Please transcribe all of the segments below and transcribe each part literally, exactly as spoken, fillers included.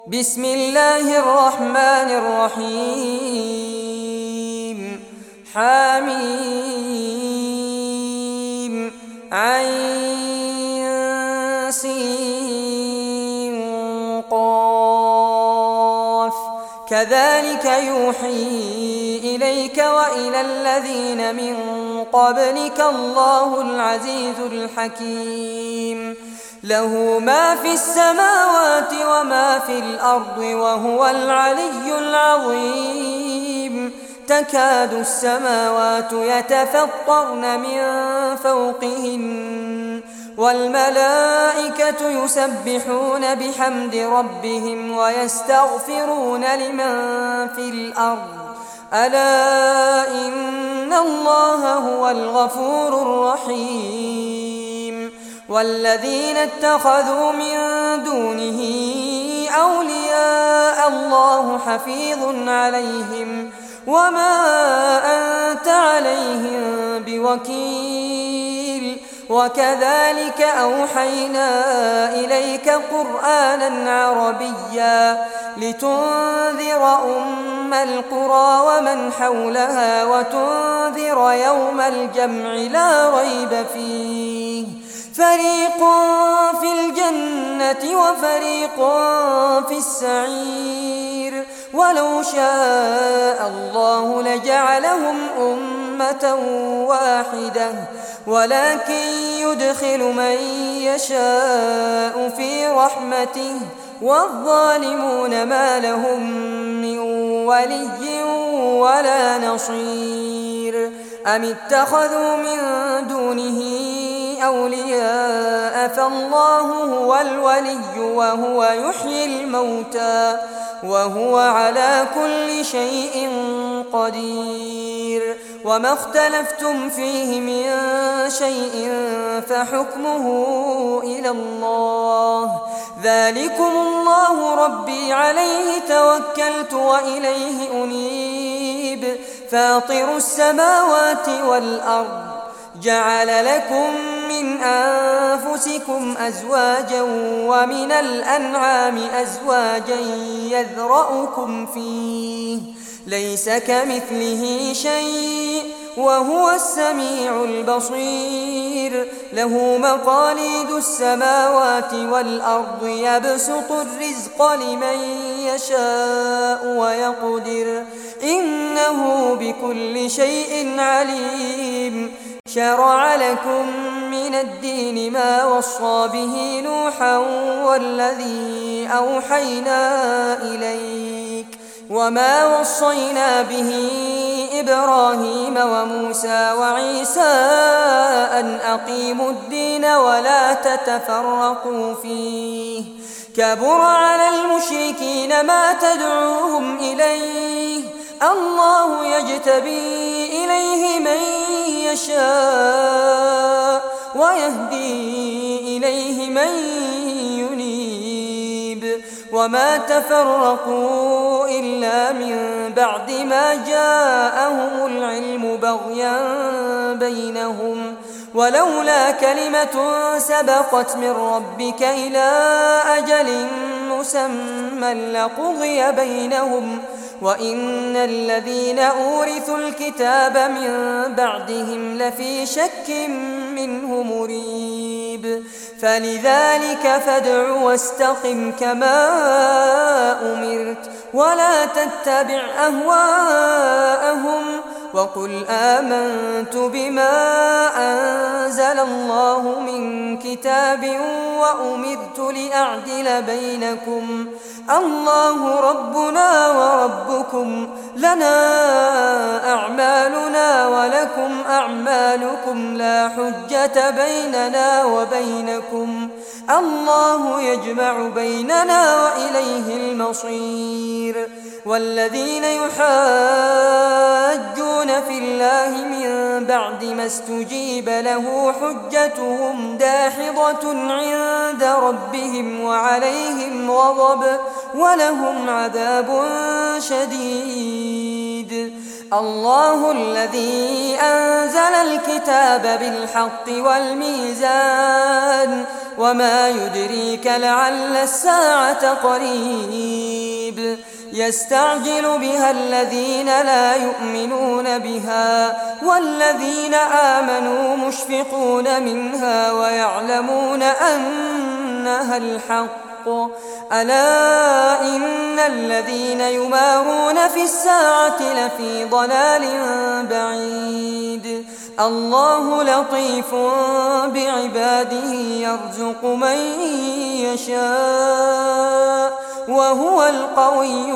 بسم الله الرحمن الرحيم حميم عين سين قاف كذلك يوحي إليك وإلى الذين من قبلك الله العزيز الحكيم له ما في السماوات وما في الأرض وهو العلي العظيم تكاد السماوات يتفطرن من فوقهن والملائكة يسبحون بحمد ربهم ويستغفرون لمن في الأرض ألا إن الله هو الغفور الرحيم والذين اتخذوا من دونه أولياء الله حفيظ عليهم وما أنت عليهم بوكيل وكذلك أوحينا إليك قرآنا عربيا لتنذر أم القرى ومن حولها وتنذر يوم الجمع لا ريب فيه فريق في الجنة وفريق في السعير ولو شاء الله لجعلهم أمة واحدة ولكن يدخل من يشاء في رحمته والظالمون ما لهم من ولي ولا نصير أم اتخذوا من دونه أولياء فالله هو الولي وهو يحيي الموتى وهو على كل شيء قدير وما اختلفتم فيه من شيء فحكمه إلى الله ذلكم الله ربي عليه توكلت وإليه أنيب فاطر السماوات والأرض جعل لكم من أنفسكم أزواجا ومن الأنعام أزواجا يذرأكم فيه ليس كمثله شيء وهو السميع البصير له مقاليد السماوات والأرض يبسط الرزق لمن يشاء ويقدر إنه بكل شيء عليم شرع لكم من الدين ما وصى به نوحا والذي أوحينا إليك وما وصينا به إبراهيم وموسى وعيسى أن أقيموا الدين ولا تتفرقوا فيه كبر على المشركين ما تدعوهم إليه الله يجتبي إليه من يشاء ويهدي إليه من ينيب وما تفرقوا إلا من بعد ما جاءهم العلم بغيا بينهم ولولا كلمة سبقت من ربك إلى أجل مسمى لقضي بينهم وإن الذين أورثوا الكتاب من بعدهم لفي شك منه مريب فلذلك فادع واستقم كما أمرت ولا تتبع أهواءهم وقل آمنت بما أنزل الله من كتاب وأمرت لأعدل بينكم الله ربنا وربكم لنا أعمالنا ولكم أعمالكم لا حجة بيننا وبينكم الله يجمع بيننا وإليه المصير والذين يحاجون في الله من بعد ما استجيب له حجتهم داحضة عند ربهم وعليهم غضب ولهم عذاب شديد الله الذي أنزل الكتاب بالحق والميزان وما يدريك لعل الساعة قريب يستعجل بها الذين لا يؤمنون بها والذين آمنوا مشفقون منها ويعلمون أنها الحق ألا إن الذين يمارون في الساعة لفي ضلال بعيد الله لطيف بعباده يرزق من يشاء وهو القوي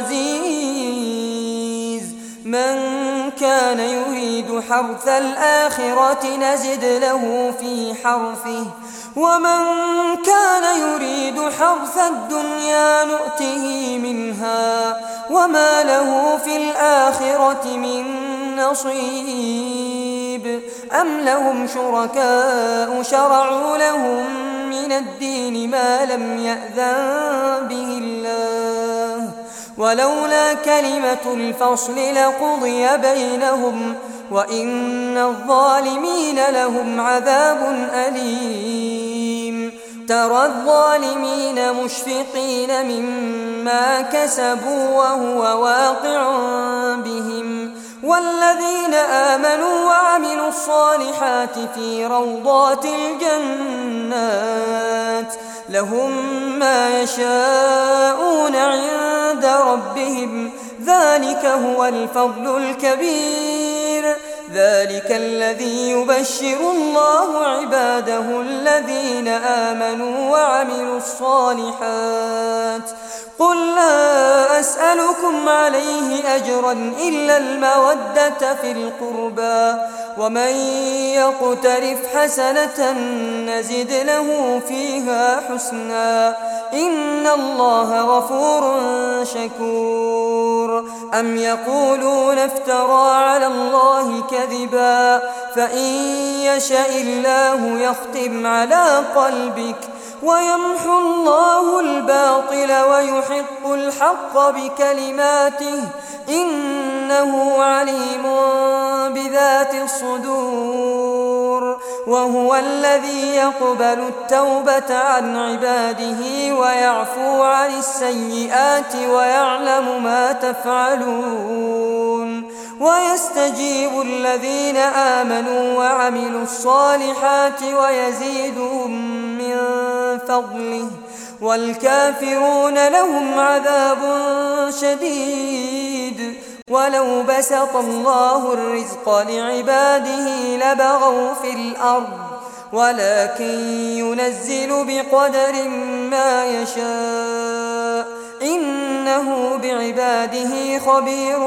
العزيز من كان يريد حرث الآخرة نزد له في حرثه ومن كان يريد حرث الدنيا نؤته منها وما له في الآخرة من نصيب أم لهم شركاء شرعوا لهم من الدين ما لم يأذن به الله ولولا كلمة الفصل لقضي بينهم وإن الظالمين لهم عذاب أليم ترى الظالمين مشفقين مما كسبوا وهو واقع بهم والذين آمنوا وعملوا الصالحات في روضات الجنات لهم ما يشاءون عند ربهم ذلك هو الفضل الكبير ذلك الذي يبشر الله عباده الذين آمنوا وعملوا الصالحات قل لا أسألكم عليه أجرا إلا المودة في القربى ومن يقترف حسنة نزد له فيها حسنا إن الله غفور شكور أم يقولون افترى على الله كذبا فإن يشاء الله يختم على قلبك ويمحو الله الباطل ويحق الحق بكلماته إنه عليم بذات الصدور وهو الذي يقبل التوبة عن عباده ويعفو عن السيئات ويعلم ما تفعلون ويستجيب الذين آمنوا وعملوا الصالحات ويزيدهم من فضله والكافرون لهم عذاب شديد ولو بسط الله الرزق لعباده لبغوا في الأرض ولكن ينزل بقدر ما يشاء إنه بعباده خبير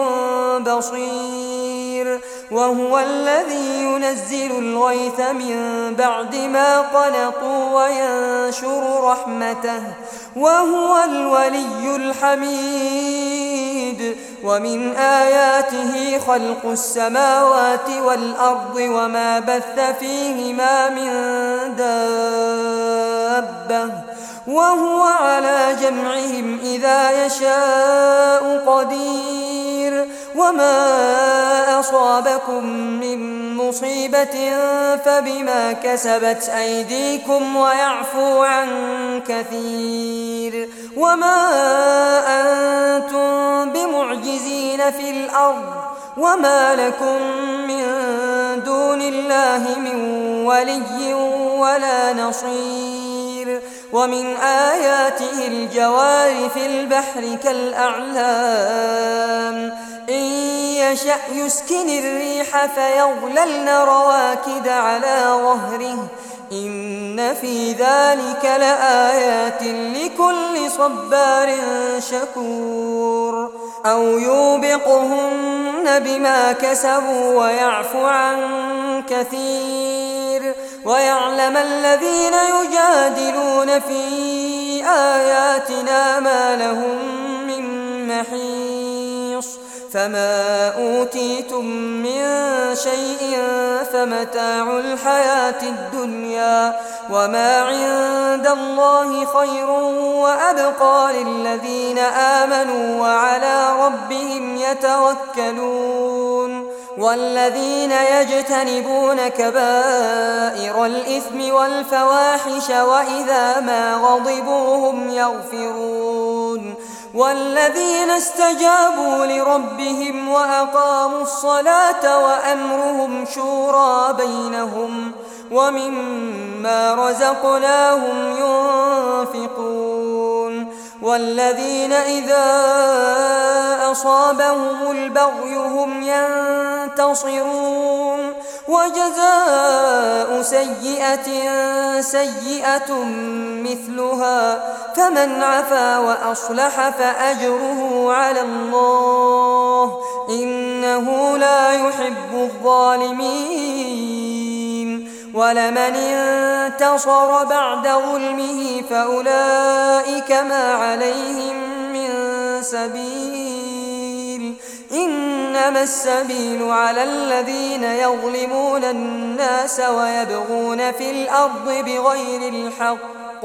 بصير وهو الذي ينزل الغيث من بعد ما قنطوا وينشر رحمته وهو الولي الحميد ومن آياته خلق السماوات والأرض وما بث فيهما من دابة وهو على جمعهم إذا يشاء قدير وما أصابكم من مصيبة فبما كسبت أيديكم ويعفو عن كثير وما أنتم بمعجزين في الأرض وما لكم من دون الله من ولي ولا نصير ومن آياته الجوار في البحر كالأعلام إن يشأ يسكن الريح فيظللن رواكد على ظهره إن في ذلك لآيات لكل صبار شكور أو يوبقهن بما كسبوا ويعفو عن كثير ويعلم الذين يجادلون في آياتنا ما لهم من محيص فما أوتيتم من شيء فمتاع الحياة الدنيا وما عند الله خير وأبقى للذين آمنوا وعلى ربهم يتوكلون والذين يجتنبون كبائر الإثم والفواحش وإذا ما غضبوا هم يغفرون والذين استجابوا لربهم وأقاموا الصلاة وأمرهم شورى بينهم ومما رزقناهم ينفقون والذين إذا أصابهم البغي هم ينتصرون وجزاء سيئة سيئة مثلها فمن عفا وأصلح فأجره على الله إنه لا يحب الظالمين ولمن انتصر بعد ظلمه فأولئك ما عليهم من سبيل إنما السبيل على الذين يظلمون الناس ويبغون في الأرض بغير الحق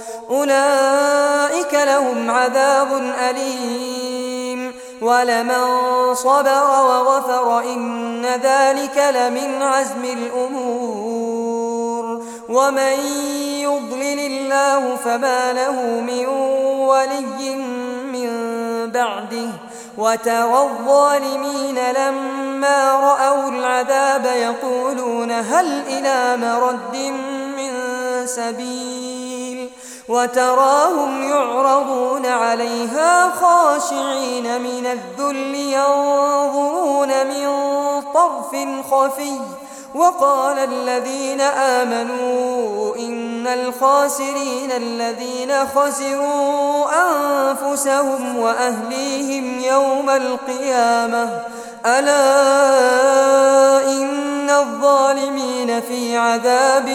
أولئك لهم عذاب أليم ولمن صبر وغفر إن ذلك لمن عزم الأمور ومن يضلل الله فما له من ولي من بعده وترى الظالمين لما رأوا العذاب يقولون هل إلى مرد من سبيل وتراهم يعرضون عليها خاشعين من الذل ينظرون من طرف خفي وقال الذين آمنوا إن الخاسرين الذين خسروا أنفسهم وأهليهم يوم القيامة ألا إن الظالمين في عذاب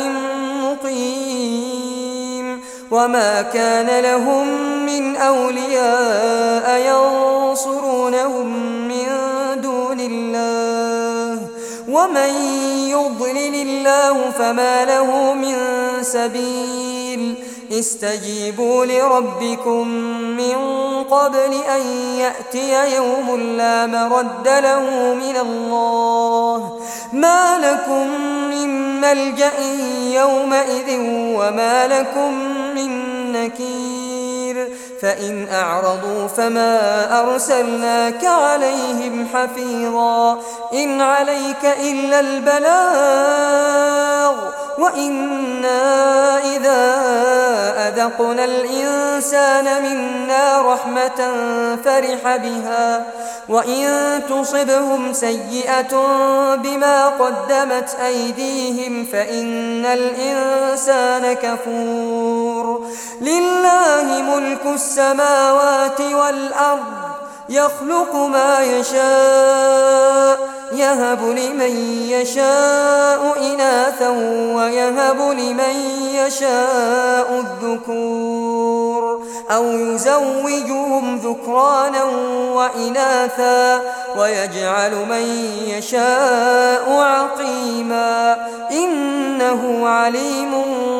مقيم وما كان لهم من أولياء ينصرونهم من دون الله ومن يضلل الله فما له من سبيل استجيبوا لربكم من قبل أن يأتي يوم لا مرد له من الله ما لكم من ملجأ يومئذ وما لكم من نكير فإن أعرضوا فما أرسلناك عليهم حفيظا إن عليك إلا البلاغ وإنا إذا أذقنا الإنسان منا رحمة فرح بها وإن تصبهم سيئة بما قدمت أيديهم فإن الإنسان كفور لله ملك السماوات والأرض يخلق ما يشاء يهب لمن يشاء إناثا ويهب لمن يشاء الذكور أو يزوجهم ذكرانا وإناثا ويجعل من يشاء عقيما إنه عليم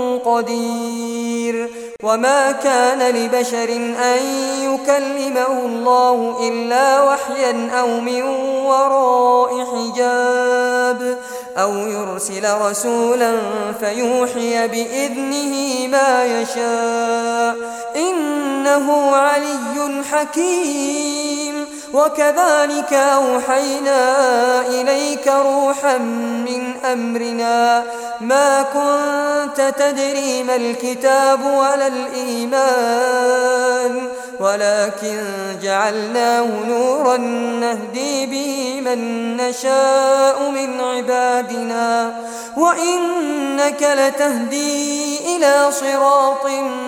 قدير وما كان لبشر أن يكلمه الله إلا وحيا أو من وراء حجاب أو يرسل رسولا فيوحي بإذنه ما يشاء إنه علي حكيم وكذلك أوحينا إليك روحا من أمرنا ما كنت تدري ما الكتاب ولا الإيمان ولكن جعلناه نورا نهدي به من نشاء من عبادنا وإنك لتهدي إلى صراط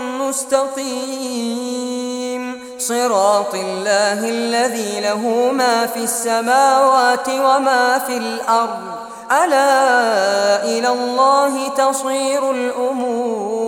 مستقيم صراط الله الذي له ما في السماوات وما في الأرض ألا إلى الله تصير الأمور